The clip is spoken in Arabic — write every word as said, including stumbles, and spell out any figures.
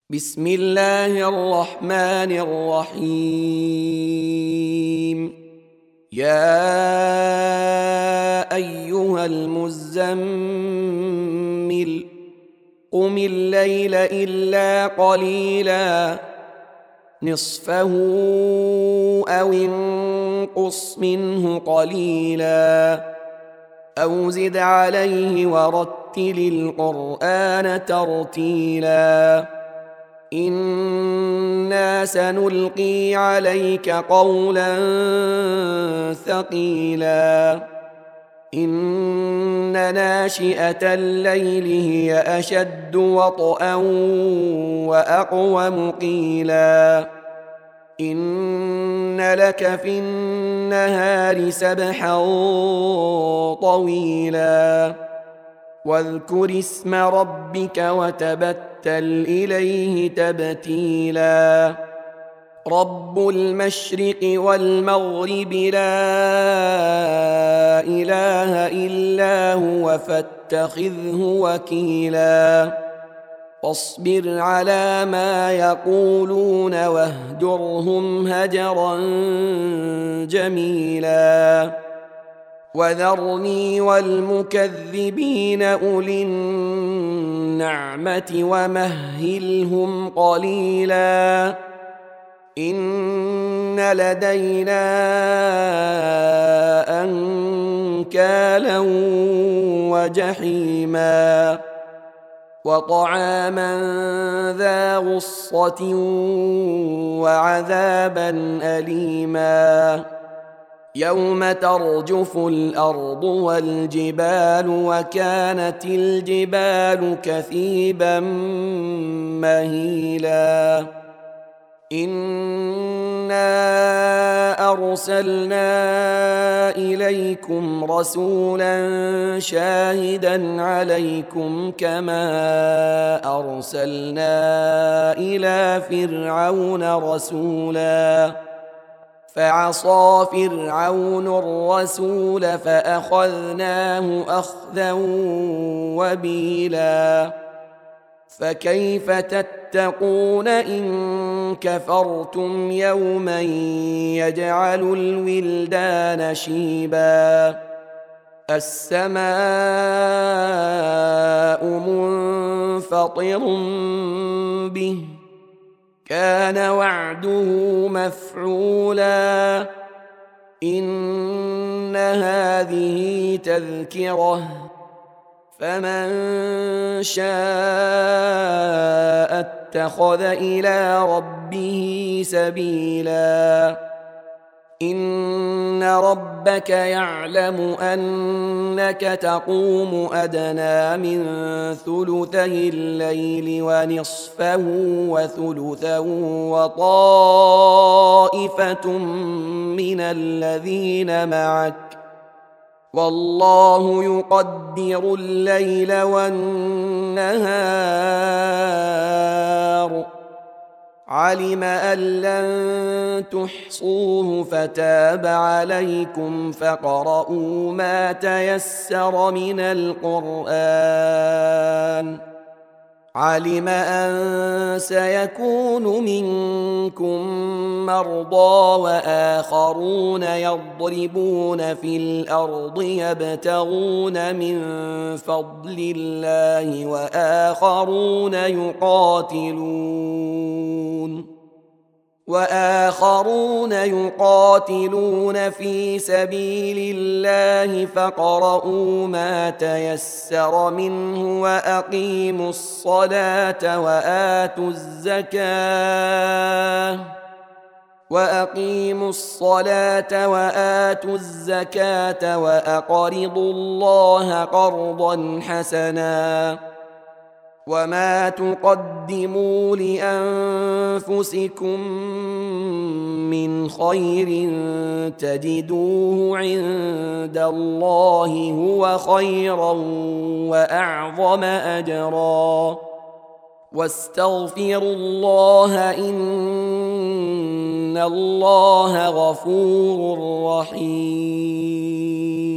بسم الله الرحمن الرحيم. يا أيها المزمل قم الليل إلا قليلا نصفه أو انقص منه قليلا أو زد عليه ورتل القرآن ترتيلا إنا سنلقي عليك قولا ثقيلا إن ناشئة الليل هي أشد وطئا وأقوم قيلا إن لك في النهار سبحا طويلا واذكر اسم ربك وتبتل إليه تبتيلا رب المشرق والمغرب لا إله إلا هو فاتخذه وكيلا واصبر على ما يقولون واهجرهم هجرا جميلا وذرني والمكذبين أولي النعمة ومهلهم قليلا إن لدينا أنكالا وجحيما وطعاما ذا غصة وعذابا أليما يوم ترجف الأرض والجبال وكانت الجبال كثيبا مهيلا إنا أرسلنا إليكم رسولا شاهدا عليكم كما أرسلنا إلى فرعون رسولا فعصى فرعون الرسول فأخذناه أخذا وبيلا فكيف تتقون إن كفرتم يوما يجعل الولدان شيبا السماء منفطر به كان وعده مفعولا إن هذه تذكرة فمن شاء اتخذ إلى ربه سبيلا إن ربك يعلم أنك تقوم أدنى من ثلثي الليل ونصفه وثلثه وطائفة من الذين معك والله يقدر الليل والنهار علم أن لن تحصوه فتاب عليكم فاقرؤوا ما تيسر من القرآن علم أن سيكون منكم مرضى وآخرون يضربون في الأرض يبتغون من فضل الله وآخرون يقاتلون وآخرون يقاتلون في سبيل الله فاقرؤوا ما تيسر منه وأقيموا الصلاة وآتوا الزكاة وأقيموا الصلاة وآتوا الزكاة وأقرضوا الله قرضا حسنا وما تقدموا لأنفسكم من خير تجدوه عند الله هو خيرا وأعظم أجرا واستغفروا الله إن الله غفور رحيم